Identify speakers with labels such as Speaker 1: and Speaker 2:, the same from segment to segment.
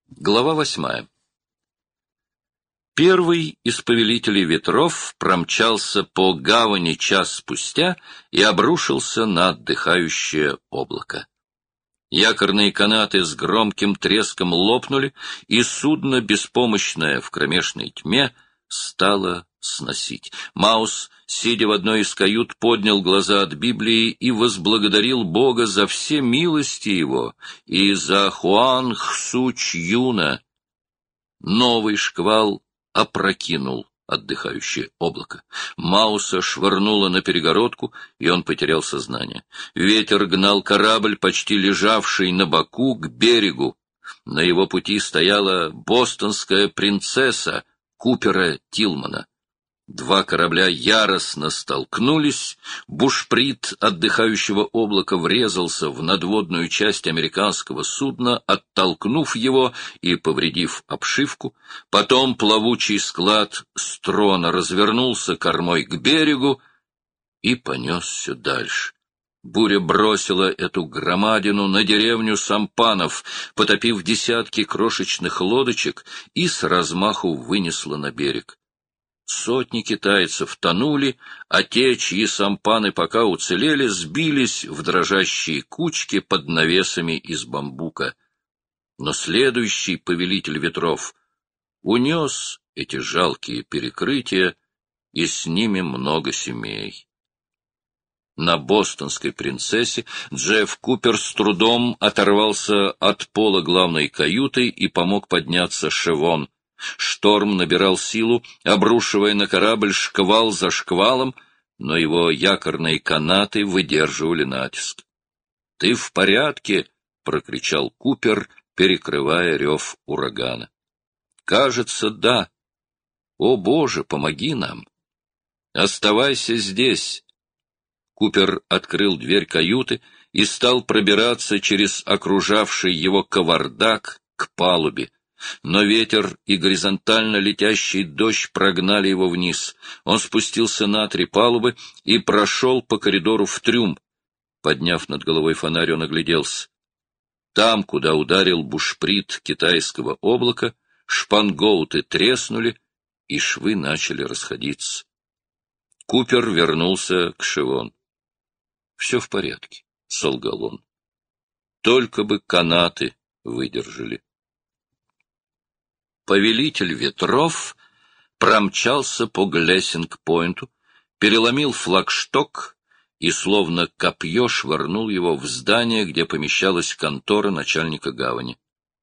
Speaker 1: Глава 8. Первый из повелителей ветров промчался по гавани час спустя и обрушился на отдыхающее облако. Якорные канаты с громким треском лопнули, и судно, беспомощное в кромешной тьме, стало сносить. Маус, сидя в одной из кают, поднял глаза от Библии и возблагодарил Бога за все милости его и за Хуан Хсу Чьюна. Новый шквал опрокинул отдыхающее облако. Мауса швырнуло на перегородку, и он потерял сознание. Ветер гнал корабль, почти лежавший на боку, к берегу. На его пути стояла бостонская принцесса Купера Тилмана. Два корабля яростно столкнулись, бушприт отдыхающего облака врезался в надводную часть американского судна, оттолкнув его и повредив обшивку. Потом плавучий склад с трона развернулся кормой к берегу и понесся дальше. Буря бросила эту громадину на деревню Сампанов, потопив десятки крошечных лодочек, и с размаху вынесла на берег. Сотни китайцев тонули, а те, чьи сампаны пока уцелели, сбились в дрожащие кучки под навесами из бамбука. Но следующий повелитель ветров унес эти жалкие перекрытия, и с ними много семей. На бостонской принцессе Джефф Купер с трудом оторвался от пола главной каюты и помог подняться Шевон. Шторм набирал силу, обрушивая на корабль шквал за шквалом, но его якорные канаты выдерживали натиск. — Ты в порядке? — прокричал Купер, перекрывая рев урагана. — Кажется, да. О, Боже, помоги нам! Оставайся здесь. Купер открыл дверь каюты и стал пробираться через окружавший его кавардак к палубе. Но ветер и горизонтально летящий дождь прогнали его вниз. Он спустился на 3 палубы и прошел по коридору в трюм. Подняв над головой фонарь, он огляделся. Там, куда ударил бушприт китайского облака, шпангоуты треснули, и швы начали расходиться. Купер вернулся к Шевон. — Все в порядке, — солгал он. — Только бы канаты выдержали. Повелитель ветров промчался по Глессинг-Пойнту, переломил флагшток и, словно копье, швырнул его в здание, где помещалась контора начальника гавани.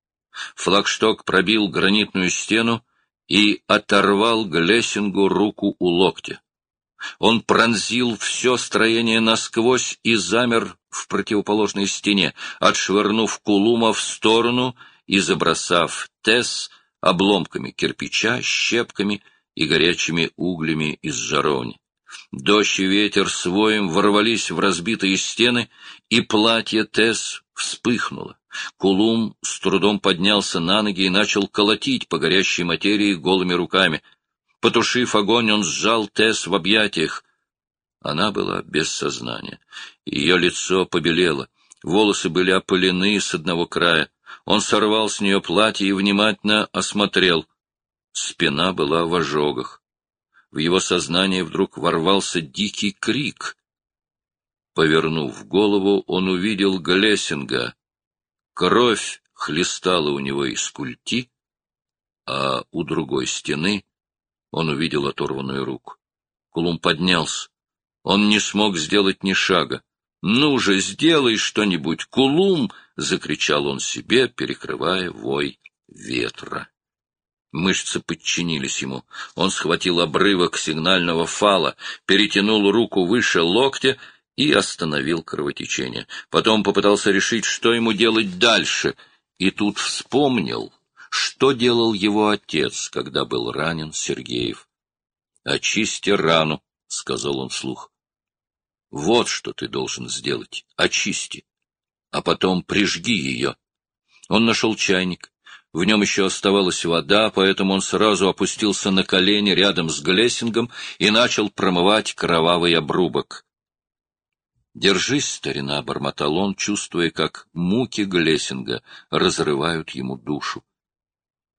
Speaker 1: Флагшток пробил гранитную стену и оторвал Глессингу руку у локтя. Он пронзил все строение насквозь и замер в противоположной стене, отшвырнув Кулума в сторону и забросав Тесс обломками кирпича, щепками и горячими углями из жаровни. Дождь и ветер с воем ворвались в разбитые стены, и платье Тесс вспыхнуло. Кулум с трудом поднялся на ноги и начал колотить по горящей материи голыми руками. Потушив огонь, он сжал Тесс в объятиях. Она была без сознания. Ее лицо побелело, волосы были опылены с одного края. Он сорвал с нее платье и внимательно осмотрел. Спина была в ожогах. В его сознание вдруг ворвался дикий крик. Повернув голову, он увидел Глессинга. Кровь хлестала у него из культи, а у другой стены он увидел оторванную руку. Кулум поднялся. Он не смог сделать ни шага. — Ну же, сделай что-нибудь, Кулум! — закричал он себе, перекрывая вой ветра. Мышцы подчинились ему. Он схватил обрывок сигнального фала, перетянул руку выше локтя и остановил кровотечение. Потом попытался решить, что ему делать дальше, и тут вспомнил, что делал его отец, когда был ранен Сергеев. — Очисти рану, — сказал он вслух. — Вот что ты должен сделать. Очисти. А потом прижги ее. Он нашел чайник. В нем еще оставалась вода, поэтому он сразу опустился на колени рядом с Глессингом и начал промывать кровавый обрубок. — Держись, старина, — бормотал он, чувствуя, как муки Глессинга разрывают ему душу.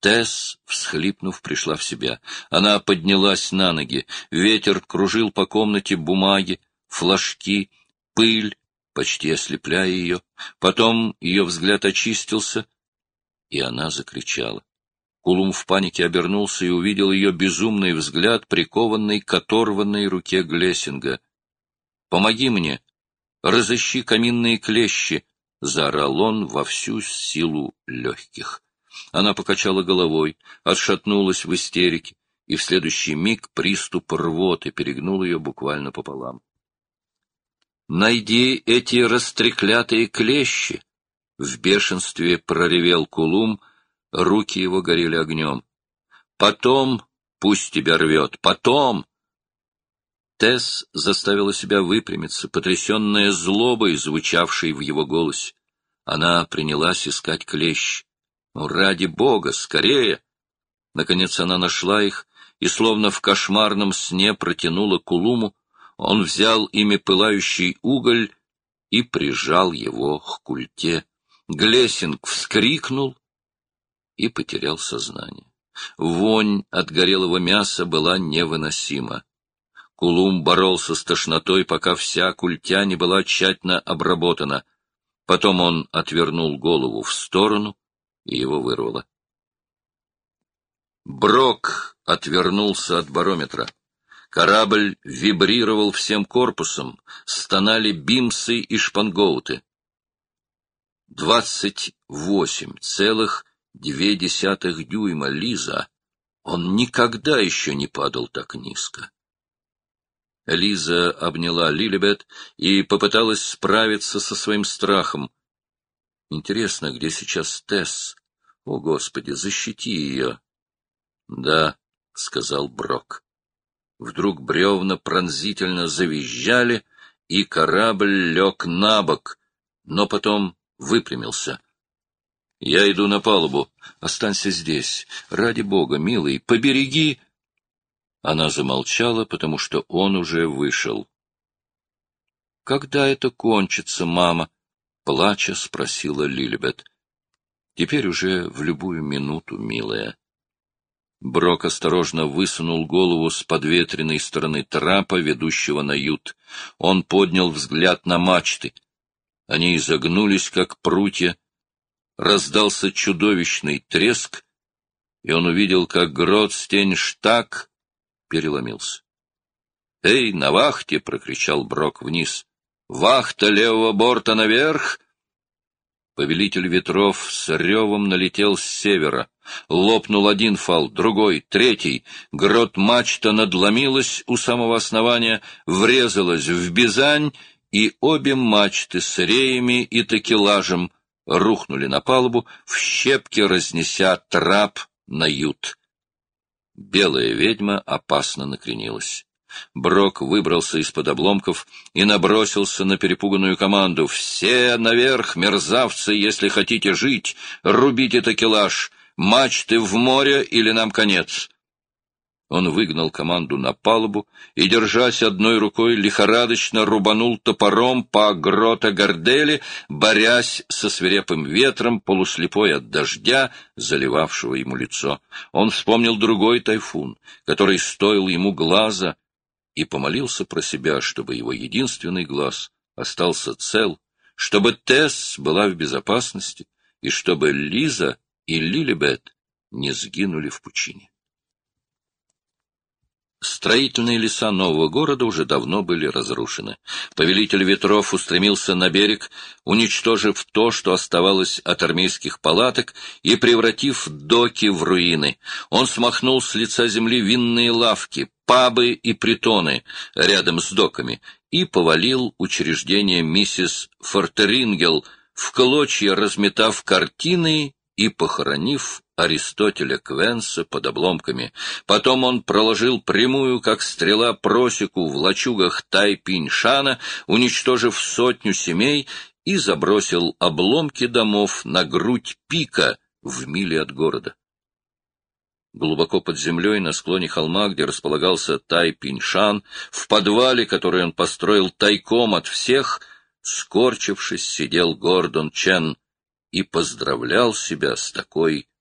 Speaker 1: Тесс, всхлипнув, пришла в себя. Она поднялась на ноги. Ветер кружил по комнате бумаги, флажки, пыль, почти ослепляя ее. Потом ее взгляд очистился, и она закричала. Кулум в панике обернулся и увидел ее безумный взгляд, прикованный к оторванной руке Глессинга. «Помоги мне! Разыщи каминные клещи!» — заорал он во всю силу легких. Она покачала головой, отшатнулась в истерике, и в следующий миг приступ рвоты перегнул ее буквально пополам. «Найди эти растреклятые клещи!» — в бешенстве проревел Кулум, руки его горели огнем. «Потом пусть тебя рвет! Потом!» Тесс заставила себя выпрямиться, потрясенная злобой, звучавшей в его голосе. Она принялась искать клещ. «Ну, ради бога, скорее!» Наконец она нашла их и, словно в кошмарном сне, протянула Кулуму. Он взял ими пылающий уголь и прижал его к культе. Глессинг вскрикнул и потерял сознание. Вонь от горелого мяса была невыносима. Кулум боролся с тошнотой, пока вся культя не была тщательно обработана. Потом он отвернул голову в сторону, и его вырвало. Брок отвернулся от барометра. Корабль вибрировал всем корпусом, стонали бимсы и шпангоуты. 28,2 дюйма, Лиза. Он никогда еще не падал так низко. Лиза обняла Лилибет и попыталась справиться со своим страхом. Интересно, где сейчас Тесс? О, Господи, защити ее! — Да, — сказал Брок. Вдруг бревна пронзительно завизжали, и корабль лег на бок, но потом выпрямился. — Я иду на палубу. Останься здесь. Ради бога, милый, побереги... Она замолчала, потому что он уже вышел. — Когда это кончится, мама? — плача спросила Лилибет. — Теперь уже в любую минуту, милая. Брок осторожно высунул голову с подветренной стороны трапа, ведущего на ют. Он поднял взгляд на мачты. Они изогнулись, как прутья. Раздался чудовищный треск, и он увидел, как Гротстейнштаг переломился. — Эй, на вахте! — прокричал Брок вниз. — Вахта левого борта наверх! Повелитель ветров с ревом налетел с севера. Лопнул один фал, другой, третий. Грот-мачта надломилась у самого основания, врезалась в бизань, и обе мачты с реями и такелажем рухнули на палубу, в щепки разнеся трап на ют. Белая ведьма опасно накренилась. Брок выбрался из-под обломков и набросился на перепуганную команду. «Все наверх, мерзавцы, если хотите жить! Рубите такелаж! Мачты в море или нам конец!» Он выгнал команду на палубу и, держась одной рукой, лихорадочно рубанул топором по грота-гордели, борясь со свирепым ветром, полуслепой от дождя, заливавшего ему лицо. Он вспомнил другой тайфун, который стоил ему глаза, и помолился про себя, чтобы его единственный глаз остался цел, чтобы Тесс была в безопасности и чтобы Лиза и Лилибет не сгинули в пучине. Строительные леса нового города уже давно были разрушены. Повелитель ветров устремился на берег, уничтожив то, что оставалось от армейских палаток, и превратив доки в руины. Он смахнул с лица земли винные лавки, пабы и притоны рядом с доками и повалил учреждение миссис Фортерингел, в клочья разметав картины и похоронив Аристотеля Квенса под обломками. Потом он проложил прямую, как стрела, просеку в лачугах Тай-Пинь-Шана, уничтожив 100 семей, и забросил обломки домов на грудь пика в миле от города. Глубоко под землей, на склоне холма, где располагался Тай-Пинь-Шан, в подвале, который он построил тайком от всех, скорчившись, сидел Гордон Чен и поздравлял себя с такой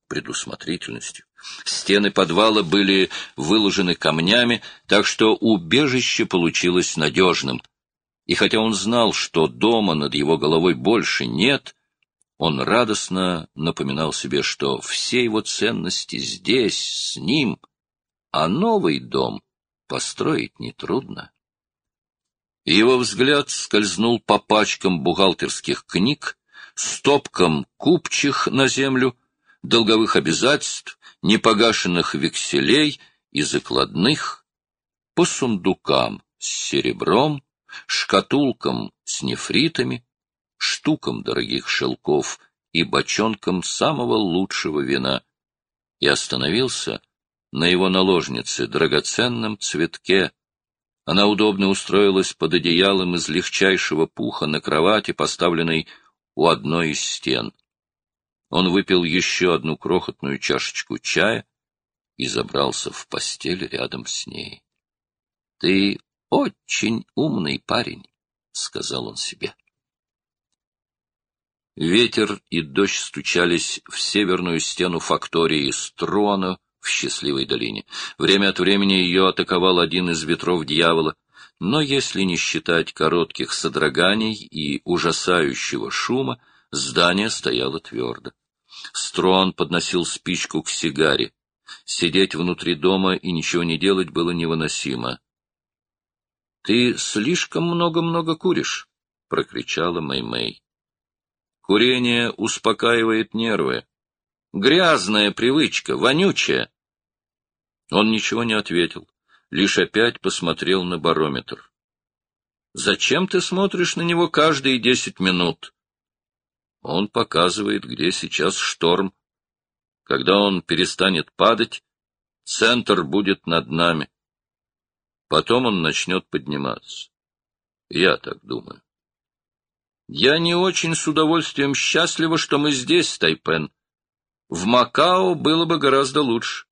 Speaker 1: предусмотрительностью. Стены подвала были выложены камнями, так что убежище получилось надежным. И хотя он знал, что дома над его головой больше нет, он радостно напоминал себе, что все его ценности здесь, с ним, а новый дом построить нетрудно. Его взгляд скользнул по пачкам бухгалтерских книг, стопкам купчих на землю, долговых обязательств, непогашенных векселей и закладных, по сундукам с серебром, шкатулкам с нефритами, штукам дорогих шелков и бочонкам самого лучшего вина, и остановился на его наложнице, драгоценном цветке. Она удобно устроилась под одеялом из легчайшего пуха на кровати, поставленной у одной из стен. Он выпил еще одну крохотную чашечку чая и забрался в постель рядом с ней. — Ты очень умный парень, — сказал он себе. Ветер и дождь стучались в северную стену фактории Струано в счастливой долине. Время от времени ее атаковал один из ветров дьявола, но если не считать коротких содроганий и ужасающего шума, здание стояло твердо. Струан подносил спичку к сигаре. Сидеть внутри дома и ничего не делать было невыносимо. — Ты слишком много-много куришь, — прокричала Мэй-Мэй. — Курение успокаивает нервы. Грязная привычка, вонючая. Он ничего не ответил, лишь опять посмотрел на барометр. — Зачем ты смотришь на него каждые 10 минут? Он показывает, где сейчас шторм. Когда он перестанет падать, центр будет над нами. Потом он начнет подниматься. Я так думаю. Я не очень с удовольствием счастлива, что мы здесь, Тайпен. В Макао было бы гораздо лучше.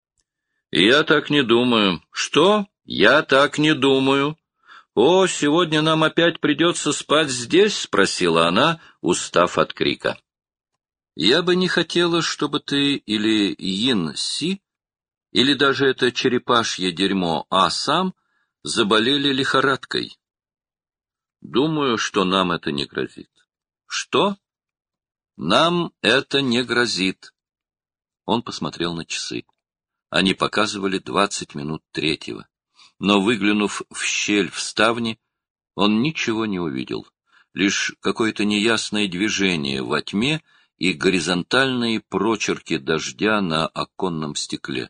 Speaker 1: Я так не думаю. Что? Я так не думаю. О, сегодня нам опять придется спать здесь? — спросила она, устав от крика. Я бы не хотела, чтобы ты или Йин-Си, или даже это черепашье дерьмо А-Сам заболели лихорадкой. Думаю, что нам это не грозит. Что? Нам это не грозит. Он посмотрел на часы. Они показывали 20 минут третьего. Но, выглянув в щель в ставне, он ничего не увидел. Лишь какое-то неясное движение во тьме и горизонтальные прочерки дождя на оконном стекле.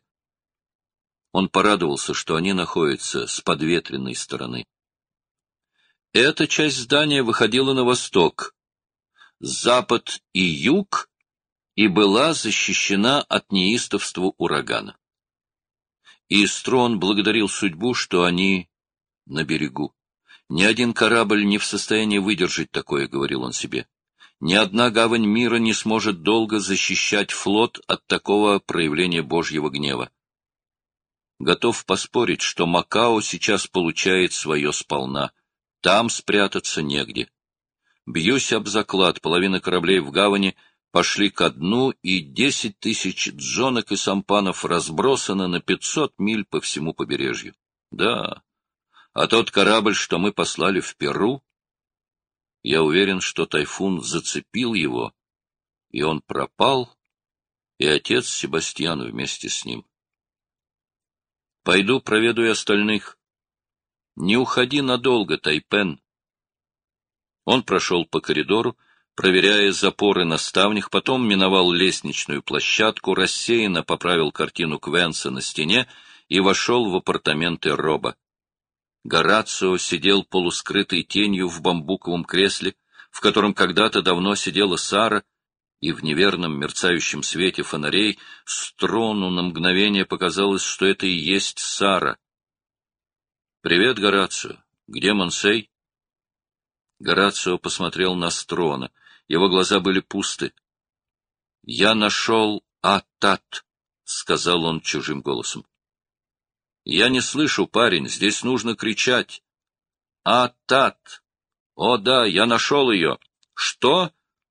Speaker 1: Он порадовался, что они находятся с подветренной стороны. Эта часть здания выходила на восток, запад и юг, и была защищена от неистовства урагана. И Строн благодарил судьбу, что они на берегу. Ни один корабль не в состоянии выдержать такое, — говорил он себе. Ни одна гавань мира не сможет долго защищать флот от такого проявления Божьего гнева. Готов поспорить, что Макао сейчас получает свое сполна. Там спрятаться негде. Бьюсь об заклад, половина кораблей в гавани пошли ко дну, и 10 тысяч джонок и сампанов разбросано на 500 миль по всему побережью. Да, а тот корабль, что мы послали в Перу, я уверен, что тайфун зацепил его, и он пропал, и отец Себастьян вместе с ним. Пойду проведаю остальных. Не уходи надолго, Тайпен. Он прошел по коридору, проверяя запоры на ставнях, потом миновал лестничную площадку, рассеянно поправил картину Квенса на стене и вошел в апартаменты Роба. Горацио сидел полускрытой тенью в бамбуковом кресле, в котором когда-то давно сидела Сара, и в неверном мерцающем свете фонарей Строну на мгновение показалось, что это и есть Сара. — Привет, Горацио. Где Монсей? Горацио посмотрел на Строна. Его глаза были пусты. — Я нашел Атат, — сказал он чужим голосом. — Я не слышу, парень, здесь нужно кричать. — Атат! О да, я нашел ее. — Что?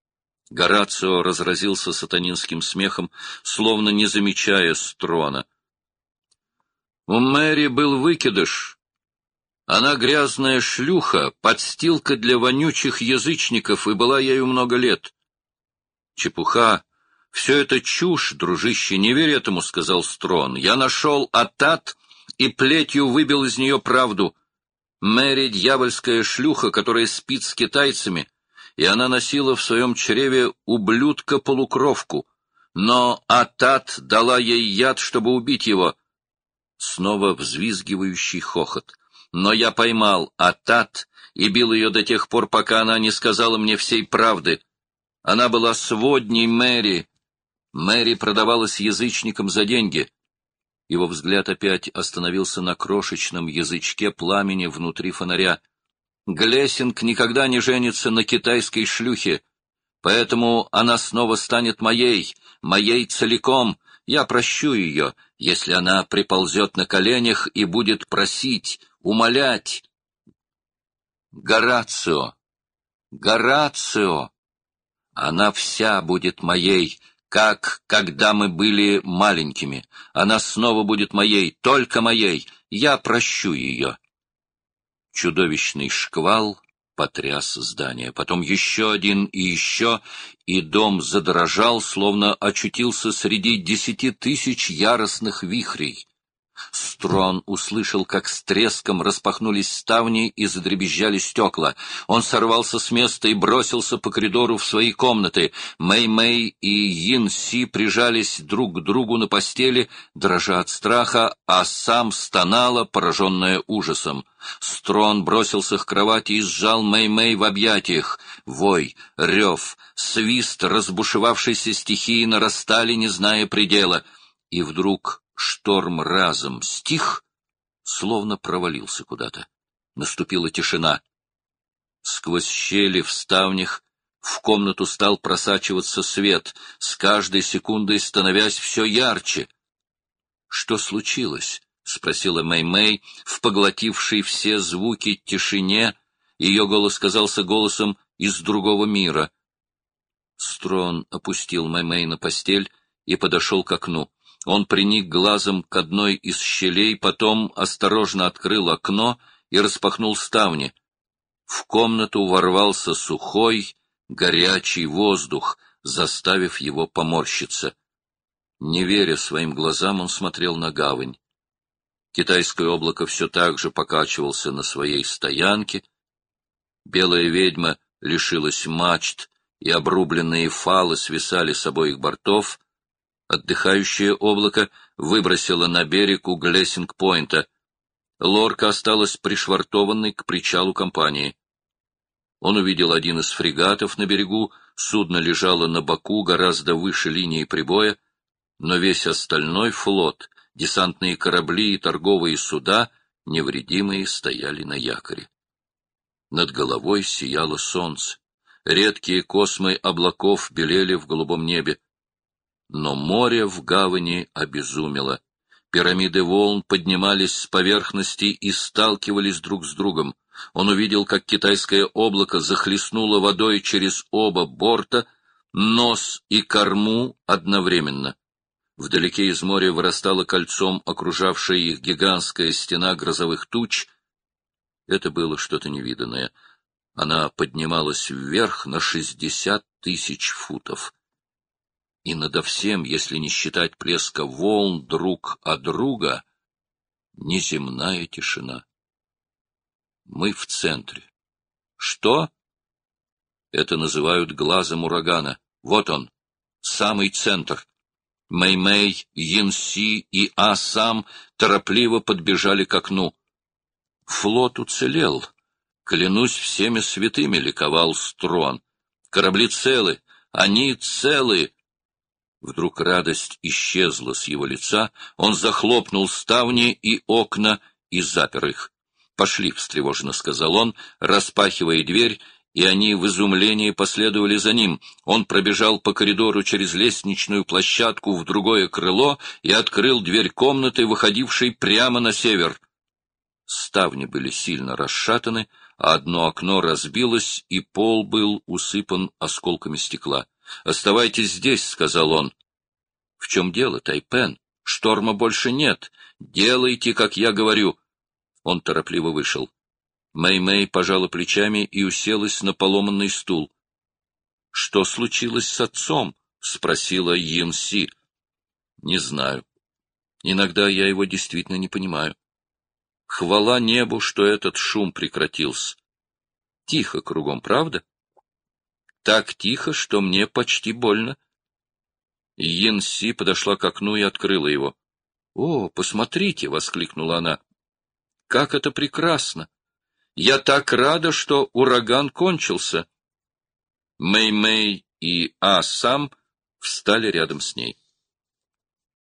Speaker 1: Горацио разразился сатанинским смехом, словно не замечая Строна. У Мэри был выкидыш. Она грязная шлюха, подстилка для вонючих язычников, и была ею много лет. Чепуха. Все это чушь, дружище, не верь этому, — сказал Строн. Я нашел Атат и плетью выбил из нее правду. Мэри — дьявольская шлюха, которая спит с китайцами, и она носила в своем чреве ублюдка-полукровку. Но Атат дала ей яд, чтобы убить его. Снова взвизгивающий хохот. Но я поймал Атат и бил ее до тех пор, пока она не сказала мне всей правды. Она была сводней Мэри. Мэри продавалась язычникам за деньги. Его взгляд опять остановился на крошечном язычке пламени внутри фонаря. Глессинг никогда не женится на китайской шлюхе, поэтому она снова станет моей целиком. Я прощу ее, если она приползет на коленях и будет просить, умолять. Горацио! Горацио! Она вся будет моей, как когда мы были маленькими. Она снова будет моей, только моей. Я прощу ее. Чудовищный шквал потряс здание. Потом еще один и еще, и дом задрожал, словно очутился среди 10 тысяч яростных вихрей. Строн услышал, как с треском распахнулись ставни и задребезжали стекла. Он сорвался с места и бросился по коридору в свои комнаты. Мэй-Мэй и Йин-Си прижались друг к другу на постели, дрожа от страха, а сам стонала, пораженная ужасом. Строн бросился к кровати и сжал Мэй-Мэй в объятиях. Вой, рев, свист разбушевавшейся стихии нарастали, не зная предела. И вдруг шторм разом стих, словно провалился куда-то. Наступила тишина. Сквозь щели в ставнях в комнату стал просачиваться свет, с каждой секундой становясь все ярче. — Что случилось? — спросила Мэй-Мэй, в поглотившей все звуки тишине. Ее голос казался голосом из другого мира. Строн опустил Мэй-Мэй на постель и подошел к окну. Он приник глазом к одной из щелей, потом осторожно открыл окно и распахнул ставни. В комнату ворвался сухой, горячий воздух, заставив его поморщиться. Не веря своим глазам, он смотрел на гавань. Китайское облако все так же покачивался на своей стоянке. Белая ведьма лишилась мачт, и обрубленные фалы свисали с обоих бортов. Отдыхающее облако выбросило на берег у Глессинг-Пойнта. Лорка осталась пришвартованной к причалу компании. Он увидел один из фрегатов на берегу, судно лежало на боку гораздо выше линии прибоя, но весь остальной флот, десантные корабли и торговые суда, невредимые, стояли на якоре. Над головой сияло солнце. Редкие космы облаков белели в голубом небе. Но море в гавани обезумело. Пирамиды волн поднимались с поверхности и сталкивались друг с другом. Он увидел, как китайское облако захлестнуло водой через оба борта, нос и корму одновременно. Вдалеке из моря вырастала кольцом окружавшая их гигантская стена грозовых туч. Это было что-то невиданное. Она поднималась вверх на 60 тысяч футов. И надо всем, если не считать плеска волн друг от друга, неземная тишина. Мы в центре. Что? Это называют глазом урагана. Вот он, самый центр. Мэй-Мэй, Йин-Си и А-Сам торопливо подбежали к окну. Флот уцелел. Клянусь всеми святыми, ликовал Строн. Корабли целы, они целы. Вдруг радость исчезла с его лица, он захлопнул ставни и окна и запер их. — Пошли, — встревоженно сказал он, распахивая дверь, и они в изумлении последовали за ним. Он пробежал по коридору через лестничную площадку в другое крыло и открыл дверь комнаты, выходившей прямо на север. Ставни были сильно расшатаны, а одно окно разбилось, и пол был усыпан осколками стекла. «Оставайтесь здесь», — сказал он. «В чем дело, Тайпен? Шторма больше нет. Делайте, как я говорю». Он торопливо вышел. Мэй-Мэй пожала плечами и уселась на поломанный стул. — Что случилось с отцом? — спросила Йин-Си. — Не знаю. Иногда я его действительно не понимаю. Хвала небу, что этот шум прекратился. Тихо кругом, правда? Так тихо, что мне почти больно. Йин-Си подошла к окну и открыла его. — О, посмотрите! — воскликнула она. — Как это прекрасно! Я так рада, что ураган кончился. Мэй-Мэй и А-Сам встали рядом с ней.